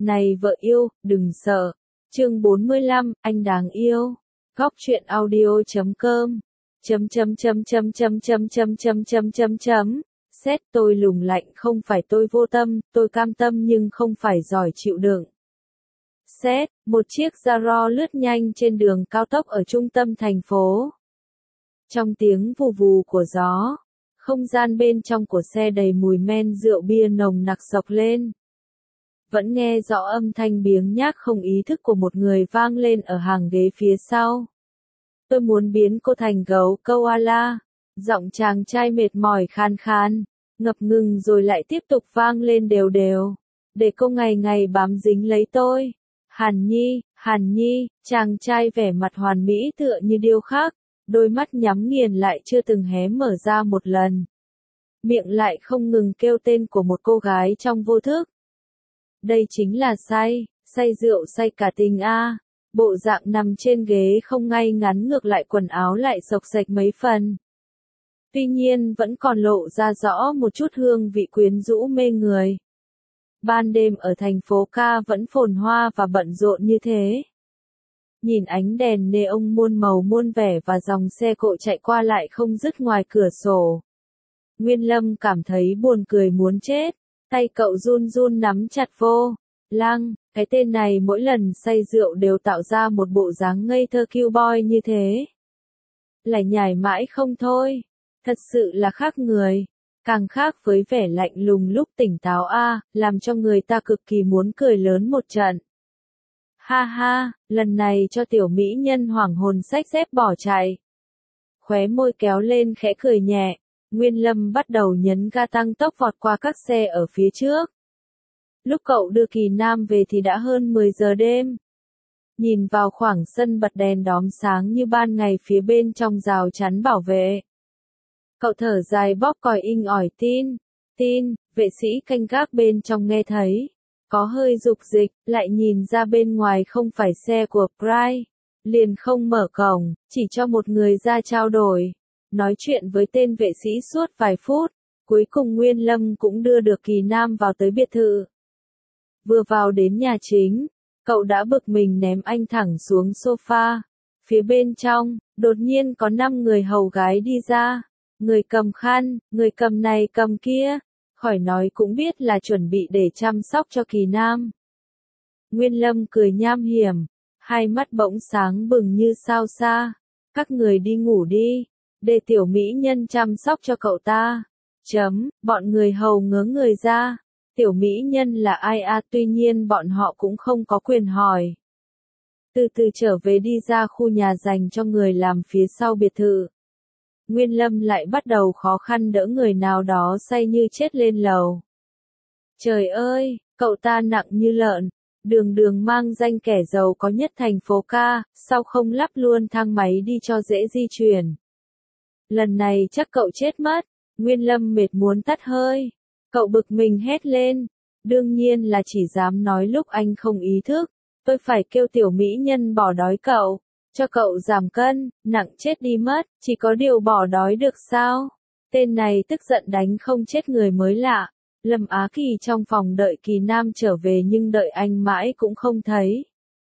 Này vợ yêu, đừng sợ. Chương 45, anh đáng yêu. Góc truyện audio.com. Xét tôi lùng lạnh không phải tôi vô tâm, tôi cam tâm nhưng không phải giỏi chịu đựng. Xét, một chiếc Zaro lướt nhanh trên đường cao tốc ở trung tâm thành phố. Trong tiếng vù vù của gió, không gian bên trong của xe đầy mùi men rượu bia nồng nặc sộc lên. Vẫn nghe rõ âm thanh biếng nhác không ý thức của một người vang lên ở hàng ghế phía sau. Tôi muốn biến cô thành gấu koala. Giọng chàng trai mệt mỏi khan khan, ngập ngừng rồi lại tiếp tục vang lên đều đều. Để cô ngày ngày bám dính lấy tôi. Hàn Nhi, chàng trai vẻ mặt hoàn mỹ tựa như điêu khắc, đôi mắt nhắm nghiền lại chưa từng hé mở ra một lần. Miệng lại không ngừng kêu tên của một cô gái trong vô thức. Đây chính là say rượu say cả tình a. Bộ dạng nằm trên ghế không ngay ngắn ngược lại quần áo lại xộc xệch mấy phần. Tuy nhiên vẫn còn lộ ra rõ một chút hương vị quyến rũ mê người. Ban đêm ở thành phố ca vẫn phồn hoa và bận rộn như thế. Nhìn ánh đèn neon muôn màu muôn vẻ và dòng xe cộ chạy qua lại không dứt ngoài cửa sổ. Nguyên Lâm cảm thấy buồn cười muốn chết, tay cậu run run nắm chặt vô lăng, cái tên này mỗi lần say rượu đều tạo ra một bộ dáng ngây thơ cute boy như thế. Lại nhải mãi không thôi, thật sự là khác người, càng khác với vẻ lạnh lùng lúc tỉnh táo làm cho người ta cực kỳ muốn cười lớn một trận. Ha ha, lần này cho tiểu mỹ nhân hoảng hồn xách dép bỏ chạy. Khóe môi kéo lên khẽ cười nhẹ, Nguyên Lâm bắt đầu nhấn ga tăng tốc vọt qua các xe ở phía trước. Lúc cậu đưa Kỳ Nam về thì đã hơn 10 giờ đêm. Nhìn vào khoảng sân bật đèn đóm sáng như ban ngày phía bên trong rào chắn bảo vệ. Cậu thở dài bóp còi inh ỏi tin, vệ sĩ canh gác bên trong nghe thấy. Có hơi dục dịch, lại nhìn ra bên ngoài không phải xe của Pride. Liền không mở cổng, chỉ cho một người ra trao đổi. Nói chuyện với tên vệ sĩ suốt vài phút. Cuối cùng Nguyên Lâm cũng đưa được Kỳ Nam vào tới biệt thự. Vừa vào đến nhà chính, cậu đã bực mình ném anh thẳng xuống sofa. Phía bên trong, đột nhiên có 5 người hầu gái đi ra. Người cầm khăn, người cầm này cầm kia. Khỏi nói cũng biết là chuẩn bị để chăm sóc cho Kỳ Nam. Nguyên Lâm cười nham hiểm, hai mắt bỗng sáng bừng như sao xa. Các người đi ngủ đi, để tiểu mỹ nhân chăm sóc cho cậu ta. Bọn người hầu ngớ người ra. Tiểu mỹ nhân là ai tuy nhiên bọn họ cũng không có quyền hỏi. Từ từ trở về đi ra khu nhà dành cho người làm phía sau biệt thự. Nguyên Lâm lại bắt đầu khó khăn đỡ người nào đó say như chết lên lầu. Trời ơi, cậu ta nặng như lợn, đường mang danh kẻ giàu có nhất thành phố ca, sao không lắp luôn thang máy đi cho dễ di chuyển. Lần này chắc cậu chết mất, Nguyên Lâm mệt muốn tắt hơi. Cậu bực mình hét lên, đương nhiên là chỉ dám nói lúc anh không ý thức, tôi phải kêu tiểu mỹ nhân bỏ đói cậu. Cho cậu giảm cân, nặng chết đi mất, chỉ có điều bỏ đói được sao? Tên này tức giận đánh không chết người mới lạ. Lâm Á Kỳ trong phòng đợi Kỳ Nam trở về nhưng đợi anh mãi cũng không thấy.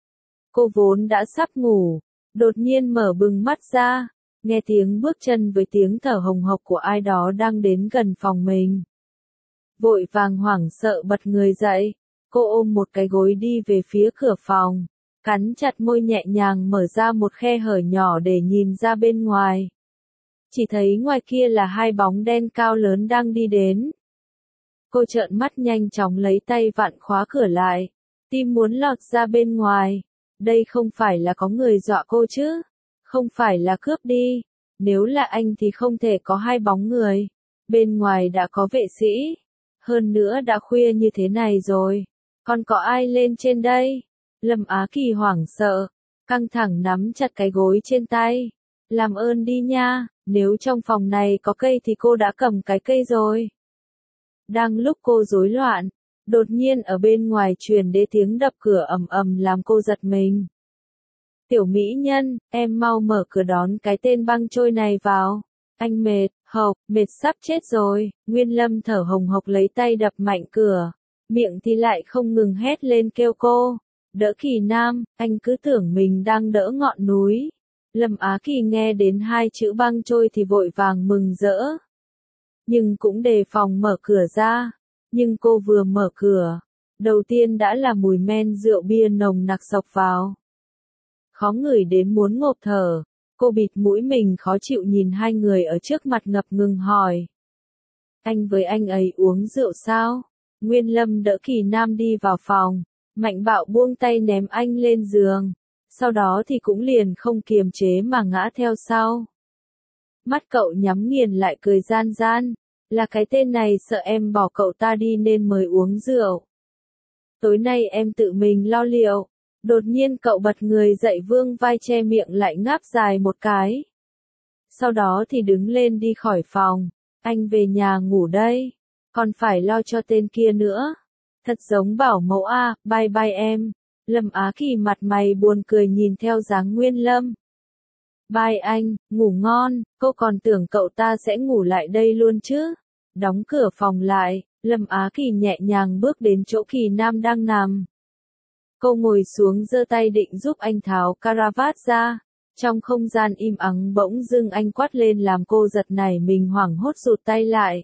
Cô vốn đã sắp ngủ, đột nhiên mở bừng mắt ra, nghe tiếng bước chân với tiếng thở hồng hộc của ai đó đang đến gần phòng mình. Vội vàng hoảng sợ bật người dậy, cô ôm một cái gối đi về phía cửa phòng. Cắn chặt môi nhẹ nhàng mở ra một khe hở nhỏ để nhìn ra bên ngoài. Chỉ thấy ngoài kia là hai bóng đen cao lớn đang đi đến. Cô trợn mắt nhanh chóng lấy tay vặn khóa cửa lại. Tim muốn lọt ra bên ngoài. Đây không phải là có người dọa cô chứ? Không phải là cướp đi. Nếu là anh thì không thể có hai bóng người. Bên ngoài đã có vệ sĩ. Hơn nữa đã khuya như thế này rồi. Còn có ai lên trên đây? Lâm Á Kỳ hoảng sợ, căng thẳng nắm chặt cái gối trên tay. Làm ơn đi nha, nếu trong phòng này có cây thì cô đã cầm cái cây rồi. Đang lúc cô rối loạn, đột nhiên ở bên ngoài truyền đến tiếng đập cửa ầm ầm làm cô giật mình. Tiểu mỹ nhân, em mau mở cửa đón cái tên băng trôi này vào. Anh mệt sắp chết rồi. Nguyên Lâm thở hồng hộc lấy tay đập mạnh cửa. miệng thì lại không ngừng hét lên kêu cô. Đỡ Kỳ Nam, anh cứ tưởng mình đang đỡ ngọn núi. Lâm Á Kỳ nghe đến hai chữ băng trôi thì vội vàng mừng rỡ. Nhưng cũng đề phòng mở cửa ra. Nhưng cô vừa mở cửa, đầu tiên đã là mùi men rượu bia nồng nặc xộc vào. Khó ngửi đến muốn ngộp thở. Cô bịt mũi mình khó chịu nhìn hai người ở trước mặt ngập ngừng hỏi. Anh với anh ấy uống rượu sao? Nguyên Lâm đỡ Kỳ Nam đi vào phòng, mạnh bạo buông tay ném anh lên giường. Sau đó thì cũng liền không kiềm chế mà ngã theo sau. Mắt cậu nhắm nghiền lại cười gian gian. Là cái tên này sợ em bỏ cậu ta đi nên mới uống rượu. Tối nay em tự mình lo liệu. Đột nhiên cậu bật người dậy vương vai che miệng lại ngáp dài một cái. Sau đó thì đứng lên đi khỏi phòng. Anh về nhà ngủ đây. Còn phải lo cho tên kia nữa. Thật giống bảo mẫu a, bye bye em. Lâm Á Kỳ mặt mày buồn cười nhìn theo dáng Nguyên Lâm. Bye anh, ngủ ngon, cô còn tưởng cậu ta sẽ ngủ lại đây luôn chứ. Đóng cửa phòng lại, Lâm Á Kỳ nhẹ nhàng bước đến chỗ Kỳ Nam đang nằm. Cô ngồi xuống giơ tay định giúp anh tháo caravat ra. Trong không gian im ắng bỗng dưng anh quát lên làm cô giật nảy mình hoảng hốt rụt tay lại.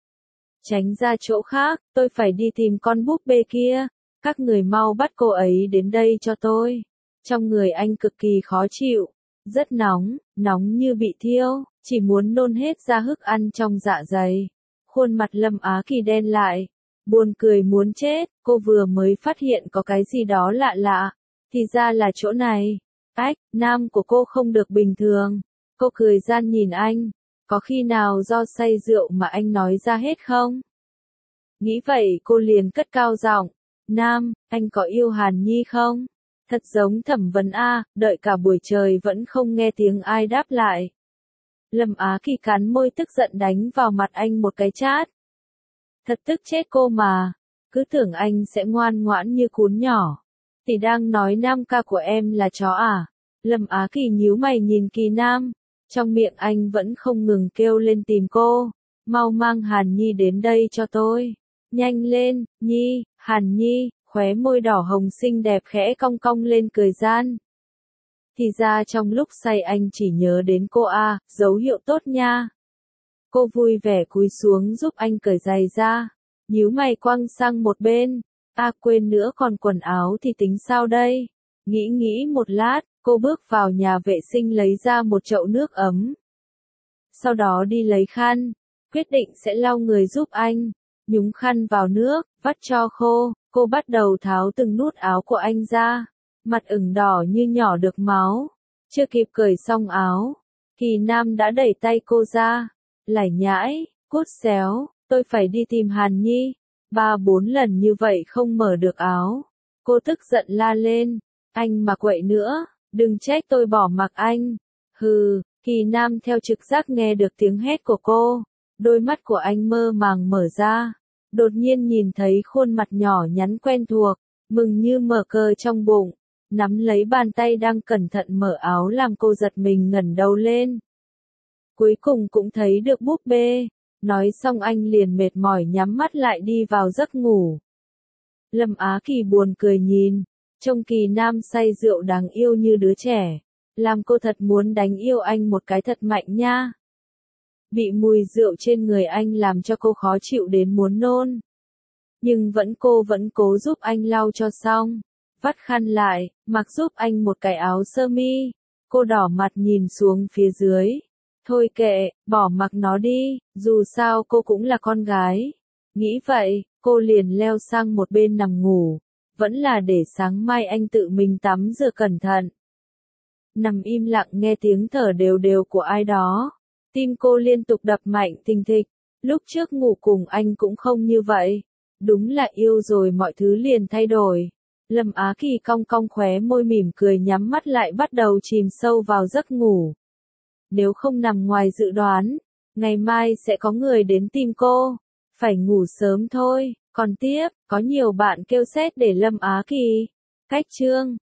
Tránh ra chỗ khác, tôi phải đi tìm con búp bê kia. Các người mau bắt cô ấy đến đây cho tôi. Trong người anh cực kỳ khó chịu. Rất nóng, nóng như bị thiêu, chỉ muốn nôn hết ra hức ăn trong dạ dày. Khuôn mặt Lâm Á Kỳ đen lại. Buồn cười muốn chết, cô vừa mới phát hiện có cái gì đó lạ lạ. Thì ra là chỗ này. Ách, nam của cô không được bình thường. Cô cười gian nhìn anh. Có khi nào do say rượu mà anh nói ra hết không? Nghĩ vậy cô liền cất cao giọng. Nam, anh có yêu Hàn Nhi không? Thật giống thẩm vấn a, đợi cả buổi trời vẫn không nghe tiếng ai đáp lại. Lâm Á Kỳ cắn môi tức giận đánh vào mặt anh một cái chát. Thật tức chết cô mà, cứ tưởng anh sẽ ngoan ngoãn như cún nhỏ. Thì đang nói nam ca của em là chó à? Lâm Á Kỳ nhíu mày nhìn Kỳ Nam, trong miệng anh vẫn không ngừng kêu lên tìm cô. Mau mang Hàn Nhi đến đây cho tôi. Nhanh lên, Nhi, Hàn Nhi, khóe môi đỏ hồng xinh đẹp khẽ cong cong lên cười gian. Thì ra trong lúc say anh chỉ nhớ đến cô a, dấu hiệu tốt nha. Cô vui vẻ cúi xuống giúp anh cởi giày ra, nhíu mày quăng sang một bên. Quên nữa còn quần áo thì tính sao đây? Nghĩ một lát, cô bước vào nhà vệ sinh lấy ra một chậu nước ấm. Sau đó đi lấy khăn, quyết định sẽ lau người giúp anh. Nhúng khăn vào nước, vắt cho khô, cô bắt đầu tháo từng nút áo của anh ra. Mặt ửng đỏ như nhỏ được máu. Chưa kịp cởi xong áo, Kỳ Nam đã đẩy tay cô ra. Lải nhãi, cút xéo, tôi phải đi tìm Hàn Nhi. 3-4 lần như vậy không mở được áo. Cô tức giận la lên. Anh mà quậy nữa, đừng trách tôi bỏ mặc anh. Hừ, Kỳ Nam theo trực giác nghe được tiếng hét của cô. Đôi mắt của anh mơ màng mở ra. Đột nhiên nhìn thấy khuôn mặt nhỏ nhắn quen thuộc, mừng như mở cờ trong bụng. Nắm lấy bàn tay đang cẩn thận mở áo làm cô giật mình ngẩng đầu lên. Cuối cùng cũng thấy được búp bê. Nói xong anh liền mệt mỏi nhắm mắt lại đi vào giấc ngủ. Lâm Á Kỳ buồn cười nhìn. Trông Kỳ Nam say rượu đáng yêu như đứa trẻ. Làm cô thật muốn đánh yêu anh một cái thật mạnh nha. Bị mùi rượu trên người anh làm cho cô khó chịu đến muốn nôn. Nhưng cô vẫn cố giúp anh lau cho xong. Vắt khăn lại, mặc giúp anh một cái áo sơ mi. Cô đỏ mặt nhìn xuống phía dưới. Thôi kệ, bỏ mặc nó đi, dù sao cô cũng là con gái. Nghĩ vậy, cô liền leo sang một bên nằm ngủ. Vẫn là để sáng mai anh tự mình tắm rửa cẩn thận. Nằm im lặng nghe tiếng thở đều đều của ai đó. Tim cô liên tục đập mạnh thình thịch. Lúc trước ngủ cùng anh cũng không như vậy. Đúng là yêu rồi mọi thứ liền thay đổi. Lâm Á Kỳ cong cong khóe môi mỉm cười nhắm mắt lại bắt đầu chìm sâu vào giấc ngủ. Nếu không nằm ngoài dự đoán, ngày mai sẽ có người đến tìm cô. Phải ngủ sớm thôi. Còn tiếp, có nhiều bạn kêu set để Lâm Á Kỳ. Cách chương